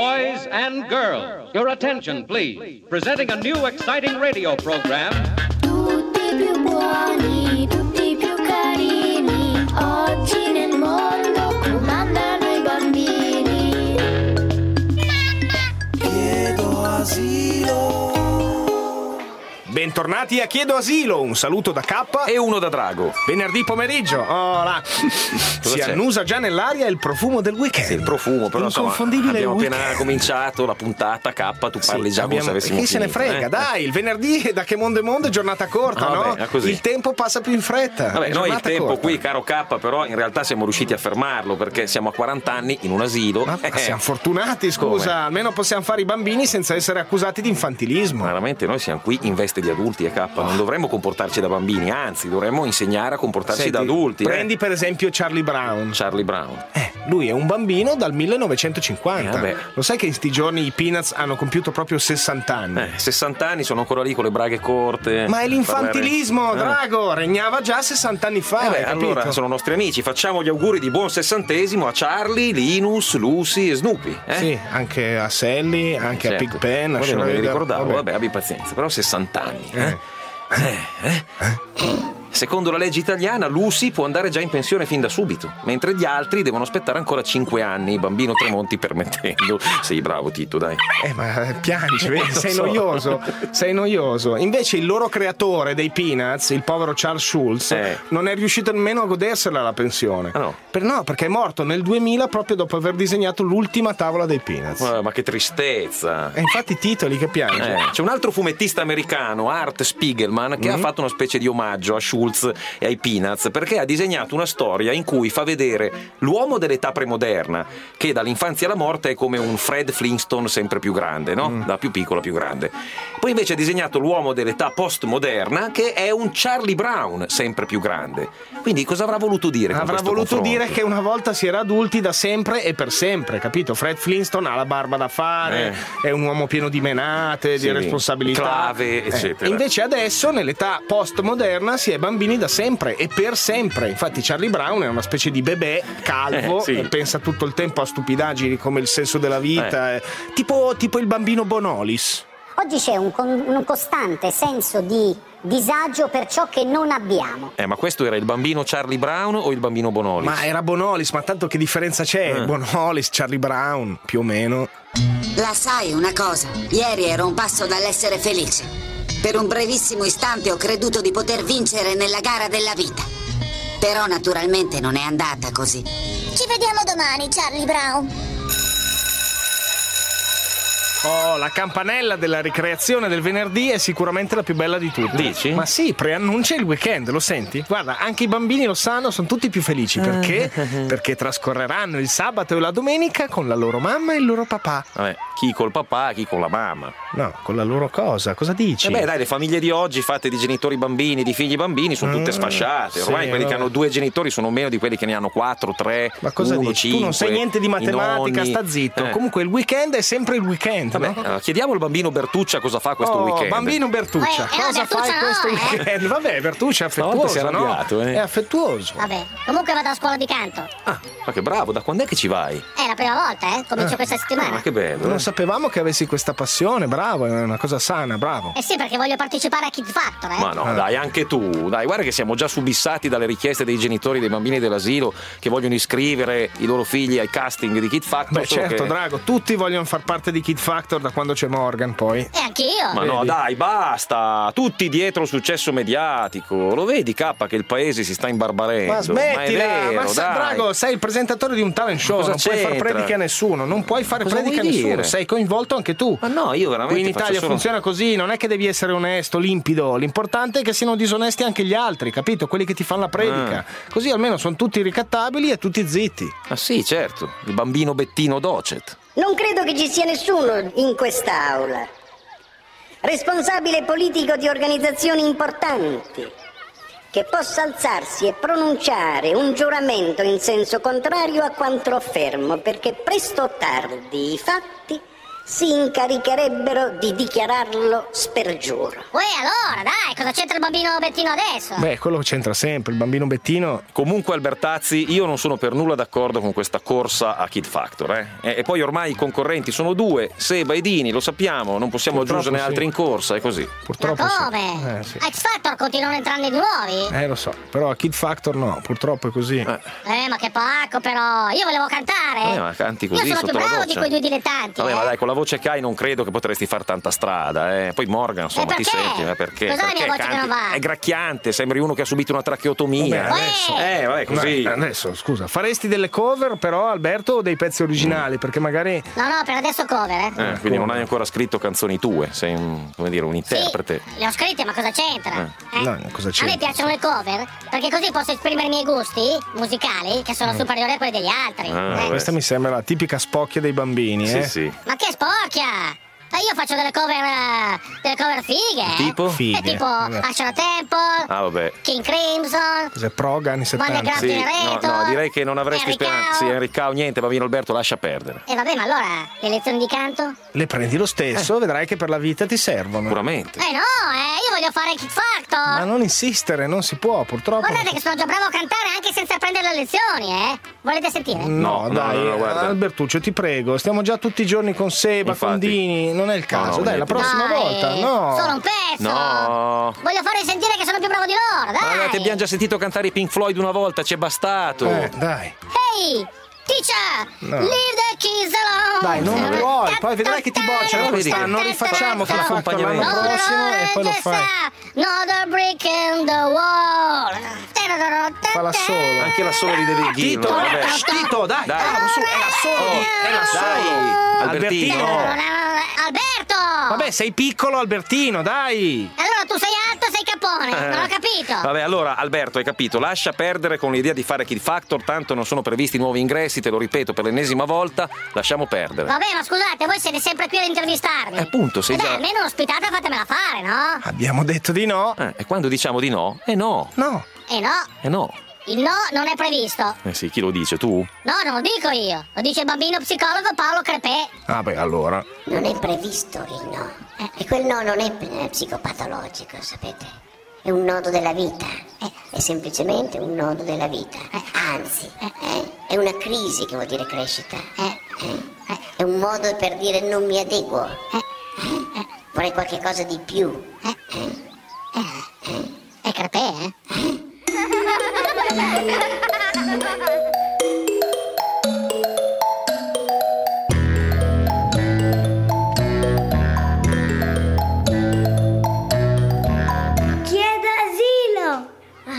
Boys and girls, your attention please. Presenting a new exciting radio program. Tutti più buoni, tutti più carini, oggi nel mondo comandano i bambini. Chiedo asilo. Bentornati a Chiedo Asilo, un saluto da K e uno da Drago. Venerdì pomeriggio, si annusa già nell'aria il profumo del weekend. Sì, il profumo, però insomma, abbiamo weekend. appena cominciato la puntata K, tu parli già come se avessimo chi se ne finito, frega, dai, il venerdì da che mondo è mondo è giornata corta, no? Così. Il tempo passa più in fretta. Vabbè, noi il tempo corta. qui, caro K, però in realtà siamo riusciti a fermarlo perché siamo a 40 anni in un asilo. Ma siamo fortunati, scusa, Come? almeno possiamo fare i bambini senza essere accusati di infantilismo. Veramente noi siamo qui in veste di adulti, K, non dovremmo comportarci da bambini, anzi dovremmo insegnare a comportarsi Senti, da adulti. Prendi per esempio Charlie Brown. Charlie Brown. Lui è un bambino dal 1950. Vabbè. Lo sai che in sti giorni i Peanuts hanno compiuto proprio 60 anni? 60 anni, sono ancora lì con le braghe corte. Ma è l'infantilismo, parlare... Drago, regnava già 60 anni fa. Hai capito? Allora sono nostri amici, facciamo gli auguri di buon sessantesimo a Charlie, Linus, Lucy e Snoopy. Sì, anche a Sally, anche certo. a Pigpen, a non me li Shredder. ricordavo, vabbè, abbi pazienza, però 60 anni. Secondo la legge italiana Lucy può andare già in pensione fin da subito, mentre gli altri devono aspettare ancora 5 anni, bambino Tremonti permettendo. Sei bravo Tito, dai. Ma piangi, vedi, sei noioso. Invece il loro creatore dei Peanuts, il povero Charles Schulz, non è riuscito nemmeno a godersela la pensione. No. No, perché è morto nel 2000 proprio dopo aver disegnato l'ultima tavola dei Peanuts. Ma che tristezza. E infatti titoli che piange. C'è un altro fumettista americano, Art Spiegelman, che ha fatto una specie di omaggio a Schulz e ai Peanuts perché ha disegnato una storia in cui fa vedere l'uomo dell'età premoderna che dall'infanzia alla morte è come un Fred Flintstone sempre più grande, no? Da più piccolo a più grande. Poi invece ha disegnato l'uomo dell'età postmoderna che è un Charlie Brown sempre più grande. Quindi cosa avrà voluto dire? Avrà voluto dire che una volta si era adulti da sempre e per sempre, capito? Fred Flintstone ha la barba da fare, è un uomo pieno di menate, di responsabilità, clave, eccetera. Invece adesso nell'età postmoderna si è bambini da sempre e per sempre. Infatti Charlie Brown è una specie di bebè calvo, pensa tutto il tempo a stupidaggini come il senso della vita, tipo il bambino Bonolis. Oggi c'è un costante senso di disagio per ciò che non abbiamo. Ma questo era il bambino Charlie Brown o il bambino Bonolis? Ma era Bonolis, ma tanto che differenza c'è? Bonolis, Charlie Brown, più o meno. La sai una cosa? Ieri ero a un passo dall'essere felice. Per un brevissimo istante ho creduto di poter vincere nella gara della vita. Però naturalmente non è andata così. Ci vediamo domani, Charlie Brown. La campanella della ricreazione del venerdì è sicuramente la più bella di tutte. Dici? Ma sì, preannuncia il weekend, lo senti? Guarda, anche i bambini lo sanno, sono tutti più felici. Perché? Perché trascorreranno il sabato e la domenica con la loro mamma e il loro papà. Vabbè, chi col papà, chi con la mamma. No, con la loro cosa dici? Beh dai, le famiglie di oggi fatte di genitori bambini, di figli bambini sono tutte sfasciate. Ormai quelli che hanno 2 genitori sono meno di quelli che ne hanno 4, 3, Ma cosa 1, dici? 5. Tu non sai niente di matematica, nonni. sta zitto. Comunque il weekend è sempre il weekend. Vabbè, no? chiediamo al bambino Bertuccia cosa fa questo weekend. Bambino Bertuccia, cosa fai questo weekend? Vabbè, Bertuccia è affettuoso, si è arrabbiato, È affettuoso. Vabbè, comunque vado a scuola di canto. Ma che bravo, da quando è che ci vai? È la prima volta, comincio questa settimana. Ma che bello. Non sapevamo che avessi questa passione, bravo, è una cosa sana, bravo. Sì, perché voglio partecipare a Kid Factor, Ma no, dai, anche tu. Dai, guarda che siamo già subissati dalle richieste dei genitori dei bambini dell'asilo che vogliono iscrivere i loro figli ai casting di Kid Factor. Beh, certo, Drago, tutti vogliono far parte di Kid Factor da quando c'è Morgan, poi. E anch'io. Ma no, dai, basta. Tutti dietro il successo mediatico. Lo vedi, K, che il paese si sta imbarbarendo. Ma smettila, ma è vero, dai. Drago, sei il presentatore di un talent show, Cosa non puoi far c'entra? prediche a nessuno, non puoi fare Cosa prediche a vuoi nessuno, dire? sei coinvolto anche tu. Ma no, io veramente Qui in faccio Italia solo... funziona così, non è che devi essere onesto, limpido, l'importante è che siano disonesti anche gli altri, capito? Quelli che ti fanno la predica. Così almeno sono tutti ricattabili e tutti zitti. Ah sì, certo, il bambino Bettino Docet. Non credo che ci sia nessuno in quest'aula responsabile politico di organizzazioni importanti che possa alzarsi e pronunciare un giuramento in senso contrario a quanto affermo, perché presto o tardi i fatti si incaricherebbero di dichiararlo spergiuro. Uè, allora, dai, cosa c'entra il bambino Bettino adesso? Beh, quello c'entra sempre, il bambino Bettino. Comunque, Albertazzi, io non sono per nulla d'accordo con questa corsa a Kid Factor. E poi ormai i concorrenti sono due, Seba e Dini, lo sappiamo, non possiamo aggiungerne altri in corsa, è così. Purtroppo Ma come? sì. A X Factor continuano entrando i nuovi? Lo so, però a Kid Factor no, purtroppo è così. Ma che pacco però, io volevo cantare. Ma canti così io sono sotto più la bravo doccia. di quei due dilettanti. Vabbè, ma dai, con la voce che hai non credo che potresti far tanta strada, Poi Morgan, insomma, perché? ti senti, perché? Cos'è la Perché mia voce che non va? È gracchiante, sembri uno che ha subito una tracheotomia. Vabbè, adesso. Vabbè, così. Ma adesso, scusa, faresti delle cover però, Alberto, o dei pezzi originali? Perché magari... No, per adesso cover, Quindi non hai ancora scritto canzoni tue, sei un interprete. Sì, le ho scritte, ma cosa c'entra? No, cosa A c'entra? me piacciono le cover, perché così posso esprimere i miei gusti musicali, che sono superiori a quelli degli altri. Questa mi sembra la tipica spocchia dei bambini, Sì. Ma che spocchia! Io faccio delle cover fighe. Tipo? Fighe. Tipo Ashra Temple, Vabbè. King Crimson, Cos'è, prog anni 70? Underground Sì, Generator, no, direi che non avresti Henry speranza. Cow. Sì, Henry Cow, niente, bambino Alberto, lascia perdere. E vabbè, ma allora le lezioni di canto? Le prendi lo stesso, vedrai che per la vita ti servono. Sicuramente. No, io voglio fare Kid Factor. Ma non insistere, non si può, purtroppo. Guardate che sono già bravo a cantare anche senza prendere le lezioni, Volete sentire? No, dai, guarda. Albertuccio, ti prego, stiamo già tutti i giorni con Seba, Infatti. con Dini, non è il caso. No, dai, la niente. prossima Dai, volta, no. Solo un pezzo. No. Voglio fare sentire che sono più bravo di loro, dai. Allora, ti abbiamo già sentito cantare i Pink Floyd una volta, ci è bastato. Dai. Hey, teacher, No. leave the kids alone. Dai, non puoi, poi vedrai che ti bocciano quest'anno, rifacciamo Kid Factor l'anno prossimo e poi lo fai. Another brick in the wall. Falla solo. Anche la solo di David Gill. Tito, vabbè. Tito, dai, Dai. è la solo di... È la solo. Albertino. Alberto! Vabbè, sei piccolo, Albertino, dai. Allora tu sei alto, sei capone, non ho capito. Vabbè, allora, Alberto, hai capito, lascia perdere con l'idea di fare Kid Factor, tanto non sono previsti nuovi ingressi, te lo ripeto per l'ennesima volta, lasciamo perdere. Vabbè, ma scusate, voi siete sempre qui ad intervistarmi. Appunto, sei dai, già... almeno un'ospitata fatemela fare, no? Abbiamo detto di no. E quando diciamo di no, no. No. No, No. il no non è previsto. Sì, chi lo dice, tu? No, non lo dico io, lo dice il bambino psicologo Paolo Crepè. Ah, beh, allora. Non è previsto il no. E quel no non è psicopatologico, sapete? È un nodo della vita. È semplicemente un nodo della vita. Anzi, è una crisi che vuol dire crescita. È un modo per dire non mi adeguo. Vorrei qualche cosa di più. È Crepè, Chiedo asilo.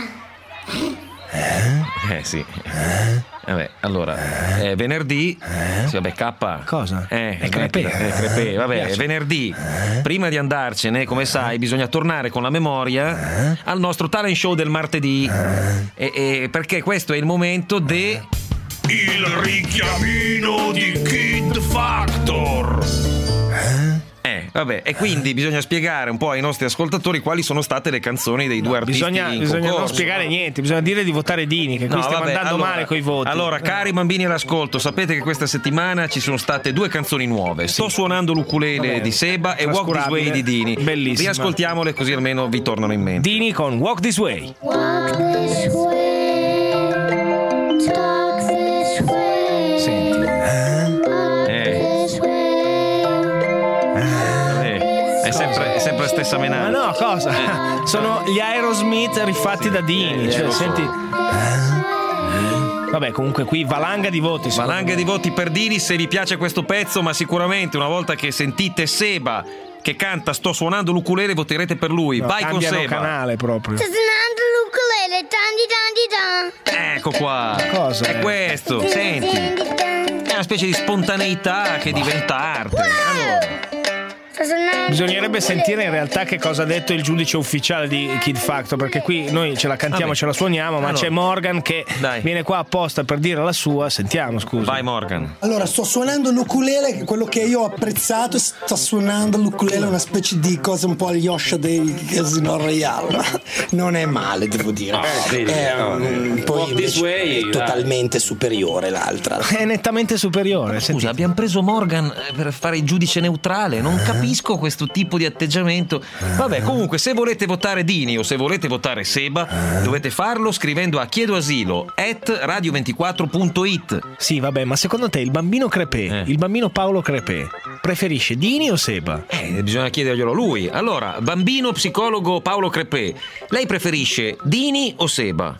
Sì. Vabbè, allora, è venerdì. Sì, vabbè, K. Cosa? È Crepè. Crepè, vabbè, è venerdì. Prima di andarcene, come sai, bisogna tornare con la memoria al nostro talent show del martedì. Perché questo è il momento il richiamino di Kid Factor. Vabbè, e quindi bisogna spiegare un po' ai nostri ascoltatori quali sono state le canzoni dei due artisti Bisogna in non concorso. spiegare niente, bisogna dire di votare Dini, che qui No, stiamo vabbè, andando allora, male coi voti. Allora, cari bambini all'ascolto, sapete che questa settimana ci sono state due canzoni nuove. Sto suonando l'ukulele Vabbè, di Seba e Walk This trascurabile. Way di Dini. Bellissima. Riascoltiamole così almeno vi tornano in mente. Dini con Walk This Way. Walk this way. Talk this way. Senti. This way. È sempre la stessa Ma menata. no, cosa? Sono gli Aerosmith rifatti da Dini. Cioè, lo so. senti. Vabbè, comunque qui valanga di voti. Valanga di voti per Dini se vi piace questo pezzo, ma sicuramente una volta che sentite Seba che canta Sto suonando l'ukulele voterete per lui. No, Vai con cambiano Seba. canale proprio. Suonando l'ukulele, dan. Ecco qua. Cosa È è? questo, senti. È una specie di spontaneità che diventa arte. Allora. Bisognerebbe sentire in realtà che cosa ha detto il giudice ufficiale di Kid Factor, perché qui noi ce la cantiamo, ce la suoniamo, ma c'è Morgan che viene qua apposta per dire la sua. Sentiamo, scusa. Vai Morgan. Allora, sto suonando l'ukulele, quello che io ho apprezzato, sto suonando l'ukulele, una specie di cosa un po' agli Osha dei Casino Royale. Non è male, devo dire. Poi invece è totalmente superiore l'altra. È nettamente superiore. Scusa, abbiamo preso Morgan per fare il giudice neutrale. Non capisco questo tipo di atteggiamento. Vabbè, comunque, se volete votare Dini o se volete votare Seba, dovete farlo scrivendo a chiedoasilo@radio24.it. Sì, vabbè, ma secondo te il bambino Crepè, il bambino Paolo Crepè, preferisce Dini o Seba? Bisogna chiederglielo a lui. Allora, bambino psicologo Paolo Crepè, lei preferisce Dini o Seba?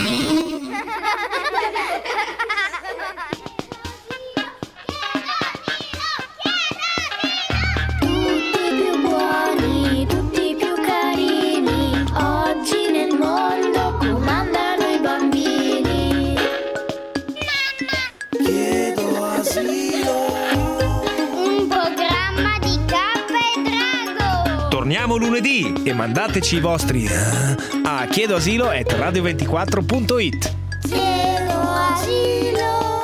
Torniamo lunedì e mandateci i vostri a chiedoasilo@radio24.it. Chiedo asilo.